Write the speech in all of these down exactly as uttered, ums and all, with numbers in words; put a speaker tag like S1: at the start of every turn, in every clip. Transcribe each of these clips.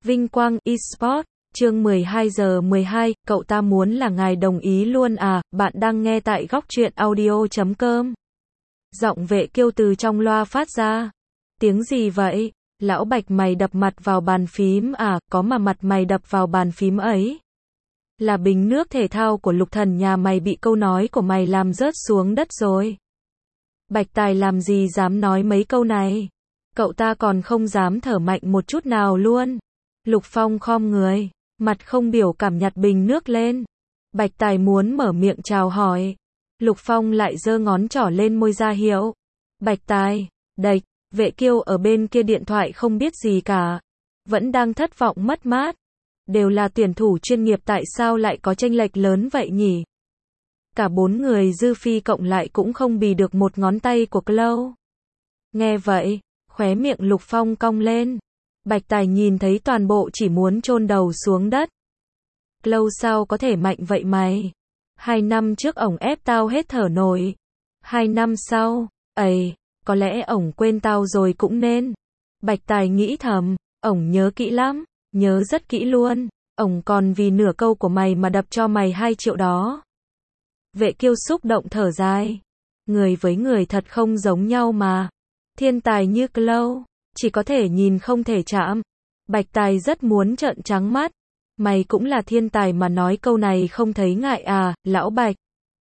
S1: Vinh Quang Esports, chương mười hai giờ mười hai, cậu ta muốn là ngài đồng ý luôn à, bạn đang nghe tại góc truyện audio chấm com. Giọng Vệ Kiêu từ trong loa phát ra. Tiếng gì vậy? Lão Bạch mày đập mặt vào bàn phím à, có mà mặt mày đập vào bàn phím ấy. Là bình nước thể thao của Lục Thần nhà mày bị câu nói của mày làm rớt xuống đất rồi. Bạch Tài làm gì dám nói mấy câu này. Cậu ta còn không dám thở mạnh một chút nào luôn. Lục Phong khom người, mặt không biểu cảm nhặt bình nước lên. Bạch Tài muốn mở miệng chào hỏi. Lục Phong lại giơ ngón trỏ lên môi ra hiệu. Bạch Tài, đệch, Vệ Kiêu ở bên kia điện thoại không biết gì cả. Vẫn đang thất vọng mất mát. Đều là tuyển thủ chuyên nghiệp tại sao lại có chênh lệch lớn vậy nhỉ? Cả bốn người dư phi cộng lại cũng không bì được một ngón tay của Cloud. Nghe vậy, khóe miệng Lục Phong cong lên. Bạch Tài nhìn thấy toàn bộ chỉ muốn chôn đầu xuống đất. Cloud sao có thể mạnh vậy mày? Hai năm trước ổng ép tao hết thở nổi. Hai năm sau, ầy, có lẽ ổng quên tao rồi cũng nên. Bạch Tài nghĩ thầm, ổng nhớ kỹ lắm, nhớ rất kỹ luôn. Ổng còn vì nửa câu của mày mà đập cho mày hai triệu đó. Vệ Kiêu xúc động thở dài. Người với người thật không giống nhau mà. Thiên tài như Cloud, chỉ có thể nhìn không thể chạm. Bạch Tài rất muốn trợn trắng mắt. Mày cũng là thiên tài mà nói câu này không thấy ngại à, lão Bạch?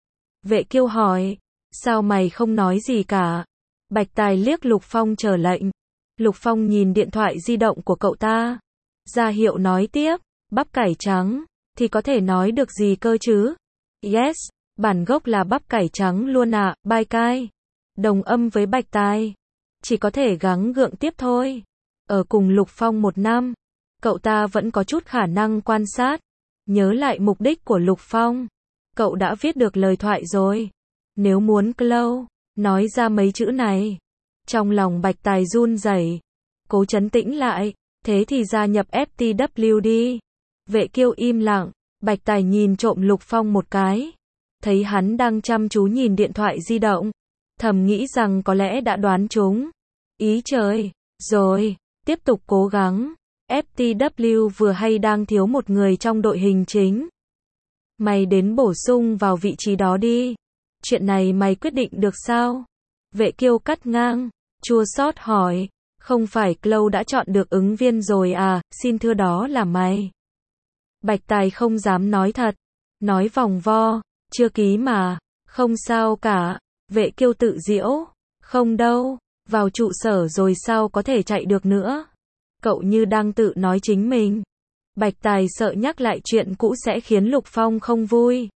S1: Vệ Kiêu hỏi, sao mày không nói gì cả? Bạch Tài liếc Lục Phong chờ lệnh. Lục Phong nhìn điện thoại di động của cậu ta. Ra hiệu nói tiếp, bắp cải trắng, thì có thể nói được gì cơ chứ? Yes, bản gốc là bắp cải trắng luôn ạ, à, bai cai. Đồng âm với Bạch Tài. Chỉ có thể gắng gượng tiếp thôi. Ở cùng Lục Phong một năm, cậu ta vẫn có chút khả năng quan sát. Nhớ lại mục đích của Lục Phong. Cậu đã viết được lời thoại rồi. Nếu muốn Cloud nói ra mấy chữ này. Trong lòng Bạch Tài run rẩy. Cố trấn tĩnh lại. Thế thì gia nhập ép tê vê kép đi. Vệ Kiêu im lặng. Bạch Tài nhìn trộm Lục Phong một cái. Thấy hắn đang chăm chú nhìn điện thoại di động. Thầm nghĩ rằng có lẽ đã đoán trúng. Ý trời. Rồi. Tiếp tục cố gắng. ép tê vê kép vừa hay đang thiếu một người trong đội hình chính. Mày đến bổ sung vào vị trí đó đi. Chuyện này mày quyết định được sao? Vệ Kiêu cắt ngang. Chua xót hỏi. Không phải Cloud đã chọn được ứng viên rồi à, xin thưa đó là mày. Bạch Tài không dám nói thật. Nói vòng vo. Chưa ký mà. Không sao cả. Vệ Kiêu tự giễu. Không đâu. Vào trụ sở rồi sao có thể chạy được nữa. Cậu như đang tự nói chính mình. Bạch Tài sợ nhắc lại chuyện cũ sẽ khiến Lục Phong không vui.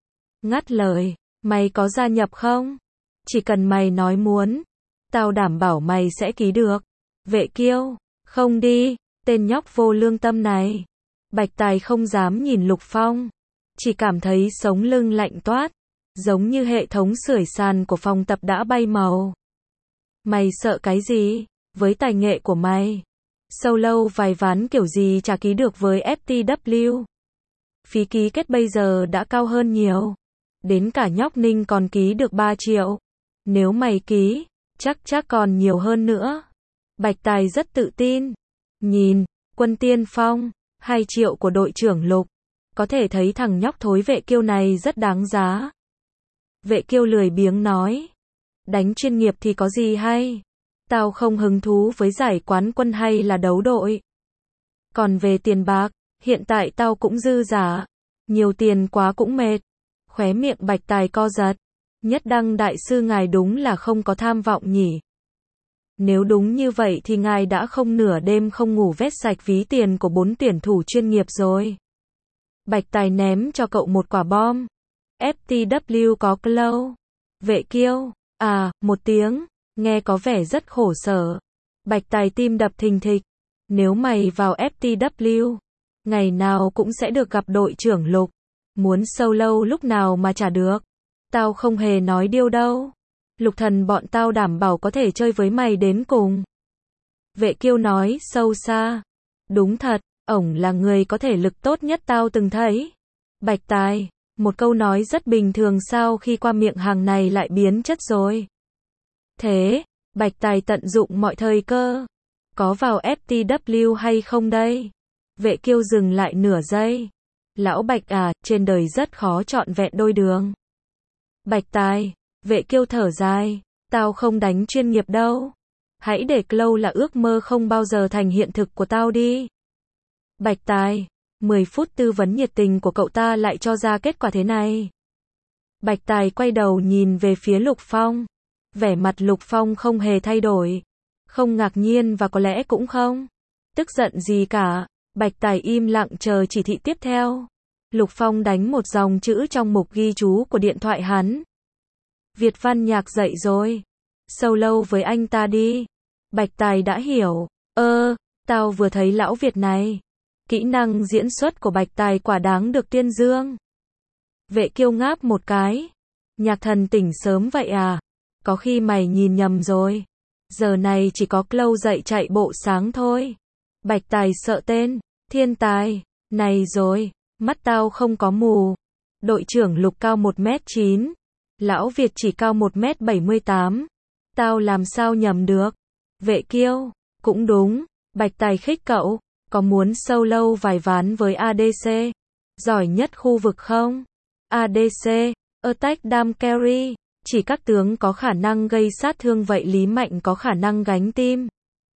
S1: Ngắt lời. Mày có gia nhập không? Chỉ cần mày nói muốn. Tao đảm bảo mày sẽ ký được. Vệ Kiêu. Không đi. Tên nhóc vô lương tâm này. Bạch Tài không dám nhìn Lục Phong. Chỉ cảm thấy sống lưng lạnh toát. Giống như hệ thống sưởi sàn của phòng tập đã bay màu. Mày sợ cái gì? Với tài nghệ của mày. Solo vài ván kiểu gì chả ký được với ép tê vê kép. Phí ký kết bây giờ đã cao hơn nhiều. Đến cả nhóc Ninh còn ký được ba triệu. Nếu mày ký, chắc chắc còn nhiều hơn nữa. Bạch Tài rất tự tin. Nhìn, Quân Tiên Phong, hai triệu của đội trưởng Lục. Có thể thấy thằng nhóc thối Vệ Kiêu này rất đáng giá. Vệ Kiêu lười biếng nói. Đánh chuyên nghiệp thì có gì hay. Tao không hứng thú với giải quán quân hay là đấu đội. Còn về tiền bạc, hiện tại tao cũng dư giả. Nhiều tiền quá cũng mệt. Khóe miệng Bạch Tài co giật. Nhất Đăng đại sư ngài đúng là không có tham vọng nhỉ. Nếu đúng như vậy thì ngài đã không nửa đêm không ngủ vét sạch ví tiền của bốn tuyển thủ chuyên nghiệp rồi. Bạch Tài ném cho cậu một quả bom. ép tê vê kép có Cloud. Vệ Kiêu. À, một tiếng. Nghe có vẻ rất khổ sở. Bạch Tài tim đập thình thịch. Nếu mày vào ép tê vê kép, ngày nào cũng sẽ được gặp đội trưởng Lục. Muốn solo lúc nào mà chả được. Tao không hề nói điêu đâu. Lục Thần bọn tao đảm bảo có thể chơi với mày đến cùng. Vệ Kiêu nói sâu xa. Đúng thật, ổng là người có thể lực tốt nhất tao từng thấy. Bạch Tài, một câu nói rất bình thường sao khi qua miệng hàng này lại biến chất rồi. Thế, Bạch Tài tận dụng mọi thời cơ. Có vào ép tê vê hay không đây? Vệ Kiêu dừng lại nửa giây. Lão Bạch à, trên đời rất khó trọn vẹn đôi đường. Bạch Tài, Vệ Kiêu thở dài, tao không đánh chuyên nghiệp đâu. Hãy để Clow là ước mơ không bao giờ thành hiện thực của tao đi. Bạch Tài, mười phút tư vấn nhiệt tình của cậu ta lại cho ra kết quả thế này. Bạch Tài quay đầu nhìn về phía Lục Phong. Vẻ mặt Lục Phong không hề thay đổi. Không ngạc nhiên và có lẽ cũng không tức giận gì cả. Bạch Tài im lặng chờ chỉ thị tiếp theo. Lục Phong đánh một dòng chữ trong mục ghi chú của điện thoại hắn. Việt Văn Nhạc dậy rồi. Solo với anh ta đi. Bạch Tài đã hiểu. Ơ, tao vừa thấy lão Việt này. Kỹ năng diễn xuất của Bạch Tài quả đáng được tuyên dương. Vệ Kiêu ngáp một cái. Nhạc Thần tỉnh sớm vậy à? Có khi mày nhìn nhầm rồi. Giờ này chỉ có Clow dậy chạy bộ sáng thôi. Bạch Tài sợ tên. Thiên tài. Này rồi, mắt tao không có mù. Đội trưởng Lục cao một mét chín. Lão Việt chỉ cao một mét bảy mươi tám. Tao làm sao nhầm được. Vệ Kiêu. Cũng đúng. Bạch Tài khích cậu. Có muốn solo vài ván với a đê xê? Giỏi nhất khu vực không? a đê xê. Attack Dam Carry. Chỉ các tướng có khả năng gây sát thương vậy Lý Mạnh có khả năng gánh team.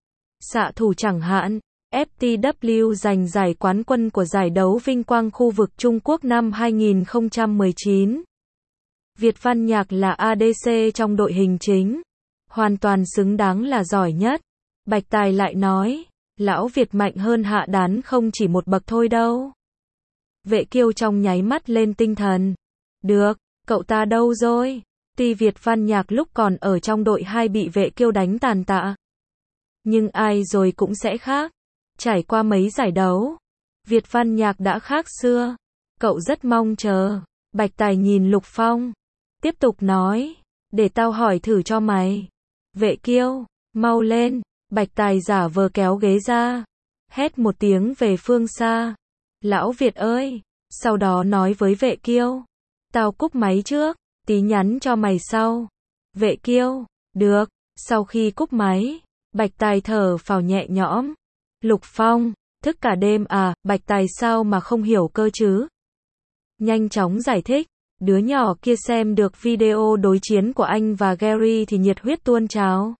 S1: Xạ thủ chẳng hạn. ép tê vê giành giải quán quân của giải đấu vinh quang khu vực Trung Quốc năm hai nghìn không trăm mười chín. Việt Văn Nhạc là a đê xê trong đội hình chính. Hoàn toàn xứng đáng là giỏi nhất. Bạch Tài lại nói, lão Việt mạnh hơn Hạ Đán không chỉ một bậc thôi đâu. Vệ Kiêu trong nháy mắt lên tinh thần. Được, cậu ta đâu rồi? Tuy Việt Văn Nhạc lúc còn ở trong đội hai bị Vệ Kiêu đánh tàn tạ. Nhưng ai rồi cũng sẽ khác. Trải qua mấy giải đấu, Việt Văn Nhạc đã khác xưa. Cậu rất mong chờ. Bạch Tài nhìn Lục Phong. Tiếp tục nói, để tao hỏi thử cho mày. Vệ Kiêu, mau lên. Bạch Tài giả vờ kéo ghế ra. Hét một tiếng về phương xa. Lão Việt ơi. Sau đó nói với Vệ Kiêu. Tao cúp máy trước. Tí nhắn cho mày sau. Vệ Kiêu. Được. Sau khi cúp máy, Bạch Tài thở phào nhẹ nhõm. Lục Phong. Thức cả đêm à? Bạch Tài sao mà không hiểu cơ chứ? Nhanh chóng giải thích. Đứa nhỏ kia xem được video đối chiến của anh và Gary thì nhiệt huyết tuôn trào.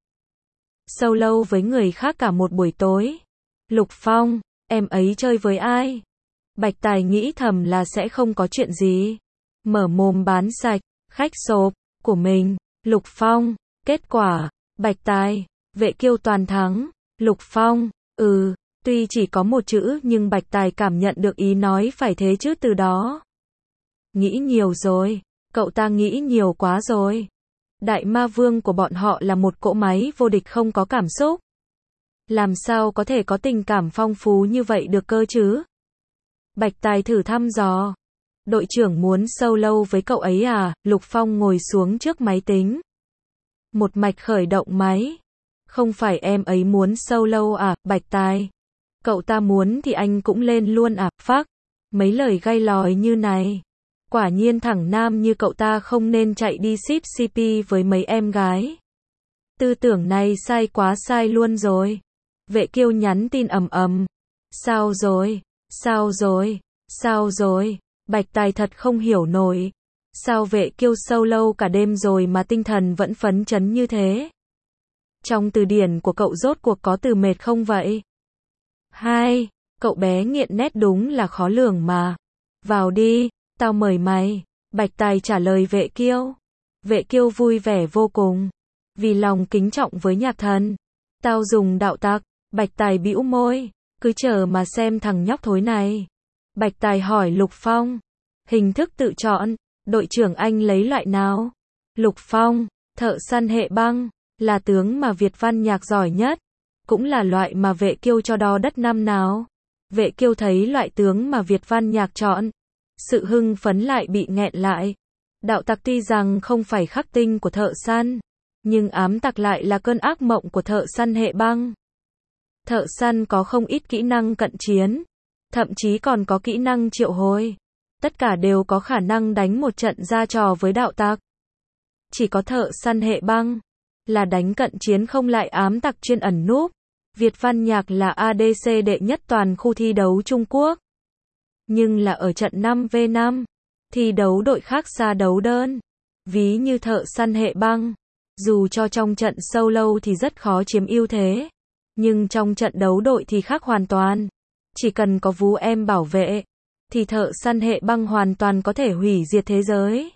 S1: Solo với người khác cả một buổi tối. Lục Phong, em ấy chơi với ai? Bạch Tài nghĩ thầm là sẽ không có chuyện gì. Mở mồm bán sạch, khách sộp, của mình. Lục Phong, kết quả, Bạch Tài, Vệ Kiêu toàn thắng. Lục Phong, ừ, tuy chỉ có một chữ nhưng Bạch Tài cảm nhận được ý nói phải thế chứ từ đó. Nghĩ nhiều rồi, cậu ta nghĩ nhiều quá rồi. Đại ma vương của bọn họ là một cỗ máy vô địch không có cảm xúc. Làm sao có thể có tình cảm phong phú như vậy được cơ chứ? Bạch Tài thử thăm dò. Đội trưởng muốn solo với cậu ấy à? Lục Phong ngồi xuống trước máy tính. Một mạch khởi động máy. Không phải em ấy muốn solo à? Bạch Tài. Cậu ta muốn thì anh cũng lên luôn à? Phác. Mấy lời gay lòi như này. Quả nhiên thằng nam như cậu ta không nên chạy đi ship xê pê với mấy em gái. Tư tưởng này sai quá sai luôn rồi. Vệ Kiêu nhắn tin ầm ầm. Sao rồi? Sao rồi? Sao rồi? Bạch Tài thật không hiểu nổi. Sao Vệ Kiêu solo cả đêm rồi mà tinh thần vẫn phấn chấn như thế? Trong từ điển của cậu rốt cuộc có từ mệt không vậy? Hai, cậu bé nghiện nét đúng là khó lường mà. Vào đi. Tao mời mày. Bạch Tài trả lời Vệ Kiêu. Vệ Kiêu vui vẻ vô cùng. Vì lòng kính trọng với Nhạc Thần. Tao dùng đạo tặc. Bạch Tài bĩu môi. Cứ chờ mà xem thằng nhóc thối này. Bạch Tài hỏi Lục Phong. Hình thức tự chọn. Đội trưởng anh lấy loại nào? Lục Phong. Thợ săn hệ băng. Là tướng mà Việt Văn Nhạc giỏi nhất. Cũng là loại mà Vệ Kiêu cho đo đất năm nào. Vệ Kiêu thấy loại tướng mà Việt Văn Nhạc chọn. Sự hưng phấn lại bị nghẹn lại. Đạo tặc tuy rằng không phải khắc tinh của thợ săn, nhưng ám tặc lại là cơn ác mộng của thợ săn hệ băng. Thợ săn có không ít kỹ năng cận chiến, thậm chí còn có kỹ năng triệu hồi. Tất cả đều có khả năng đánh một trận ra trò với đạo tặc. Chỉ có thợ săn hệ băng là đánh cận chiến không lại ám tặc chuyên ẩn núp. Việt Văn Nhạc là a đê xê đệ nhất toàn khu thi đấu Trung Quốc. Nhưng là ở trận năm vs năm, thi đấu đội khác xa đấu đơn. Ví như Thợ Săn Hệ Băng. Dù cho trong trận solo thì rất khó chiếm ưu thế. Nhưng trong trận đấu đội thì khác hoàn toàn. Chỉ cần có vú em bảo vệ, thì Thợ Săn Hệ Băng hoàn toàn có thể hủy diệt thế giới.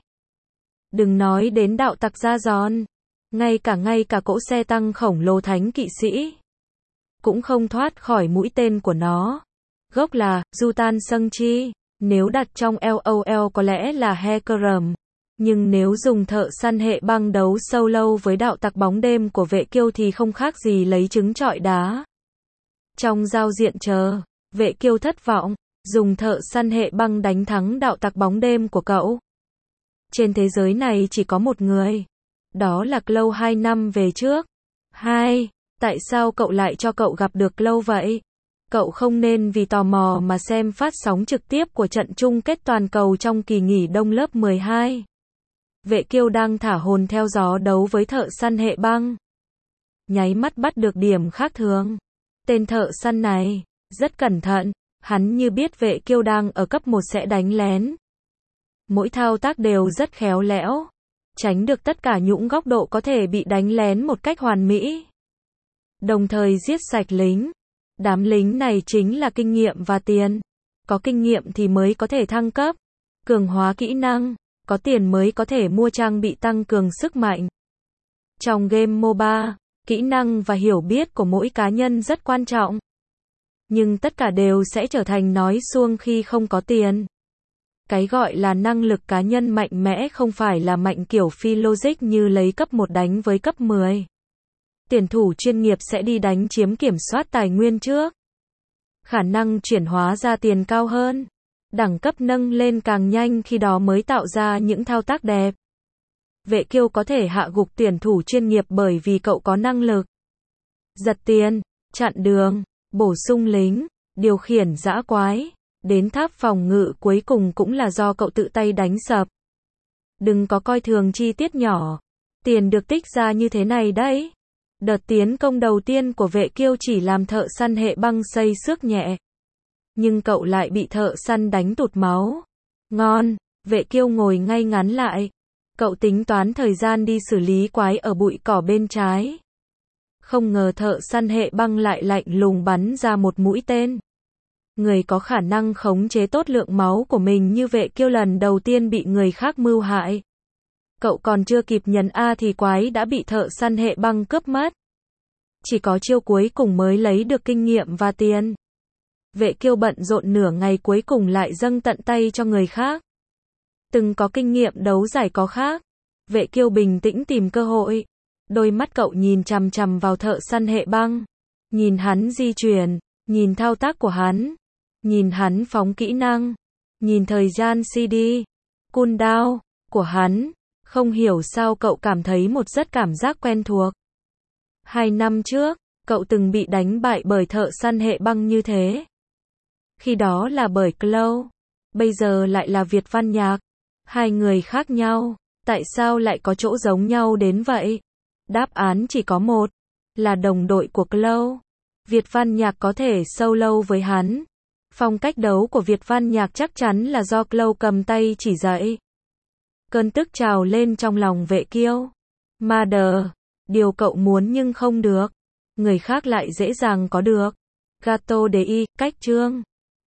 S1: Đừng nói đến đạo tặc da giòn. Ngay cả ngay cả cỗ xe tăng khổng lồ thánh kỵ sĩ cũng không thoát khỏi mũi tên của nó. Gốc là Jutan Sung Chi. Nếu đặt trong LOL có lẽ là Hecarim. Nhưng nếu dùng Thợ Săn Hệ Băng đấu solo với đạo tặc bóng đêm của Vệ Kiêu thì không khác gì lấy trứng trọi đá. Trong giao diện chờ, Vệ Kiêu thất vọng, dùng Thợ Săn Hệ Băng đánh thắng đạo tặc bóng đêm của cậu. Trên thế giới này chỉ có một người. Đó là Clow hai năm về trước. Hai. Tại sao cậu lại cho cậu gặp được Clow vậy? Cậu không nên vì tò mò mà xem phát sóng trực tiếp của trận chung kết toàn cầu trong kỳ nghỉ đông lớp mười hai. Vệ Kiêu đang thả hồn theo gió đấu với Thợ Săn Hệ Băng. Nháy mắt bắt được điểm khác thường. Tên thợ săn này rất cẩn thận, hắn như biết Vệ Kiêu đang ở cấp một sẽ đánh lén. Mỗi thao tác đều rất khéo léo, tránh được tất cả những góc độ có thể bị đánh lén một cách hoàn mỹ. Đồng thời giết sạch lính. Đám lính này chính là kinh nghiệm và tiền. Có kinh nghiệm thì mới có thể thăng cấp, cường hóa kỹ năng. Có tiền mới có thể mua trang bị tăng cường sức mạnh. Trong game MOBA, kỹ năng và hiểu biết của mỗi cá nhân rất quan trọng. Nhưng tất cả đều sẽ trở thành nói suông khi không có tiền. Cái gọi là năng lực cá nhân mạnh mẽ không phải là mạnh kiểu phi logic như lấy cấp một đánh với cấp mười. Tuyển thủ chuyên nghiệp sẽ đi đánh chiếm kiểm soát tài nguyên trước. Khả năng chuyển hóa ra tiền cao hơn. Đẳng cấp nâng lên càng nhanh khi đó mới tạo ra những thao tác đẹp. Vệ Kiêu có thể hạ gục tuyển thủ chuyên nghiệp bởi vì cậu có năng lực giật tiền, chặn đường, bổ sung lính, điều khiển dã quái. Đến tháp phòng ngự cuối cùng cũng là do cậu tự tay đánh sập. Đừng có coi thường chi tiết nhỏ. Tiền được tích ra như thế này đấy. Đợt tiến công đầu tiên của Vệ Kiêu chỉ làm Thợ Săn Hệ Băng xây xước nhẹ. Nhưng cậu lại bị thợ săn đánh tụt máu. Ngon, Vệ Kiêu ngồi ngay ngắn lại. Cậu tính toán thời gian đi xử lý quái ở bụi cỏ bên trái. Không ngờ Thợ Săn Hệ Băng lại lạnh lùng bắn ra một mũi tên. Người có khả năng khống chế tốt lượng máu của mình như Vệ Kiêu lần đầu tiên bị người khác mưu hại. Cậu còn chưa kịp nhấn A thì quái đã bị Thợ Săn Hệ Băng cướp mất. Chỉ có chiêu cuối cùng mới lấy được kinh nghiệm và tiền. Vệ Kiêu bận rộn nửa ngày cuối cùng lại dâng tận tay cho người khác. Từng có kinh nghiệm đấu giải có khác. Vệ Kiêu bình tĩnh tìm cơ hội. Đôi mắt cậu nhìn chằm chằm vào Thợ Săn Hệ Băng. Nhìn hắn di chuyển, nhìn thao tác của hắn, nhìn hắn phóng kỹ năng, nhìn thời gian xê đê, cooldown của hắn. Không hiểu sao cậu cảm thấy một rất cảm giác quen thuộc. Hai năm trước, cậu từng bị đánh bại bởi Thợ Săn Hệ Băng như thế. Khi đó là bởi Clow. Bây giờ lại là Việt Văn Nhạc. Hai người khác nhau. Tại sao lại có chỗ giống nhau đến vậy? Đáp án chỉ có một. Là đồng đội của Clow. Việt Văn Nhạc có thể solo với hắn. Phong cách đấu của Việt Văn Nhạc chắc chắn là do Clow cầm tay chỉ dạy. Cơn tức trào lên trong lòng Vệ Kiêu. Mother. Điều cậu muốn nhưng không được. Người khác lại dễ dàng có được. Gato de y, cách chương.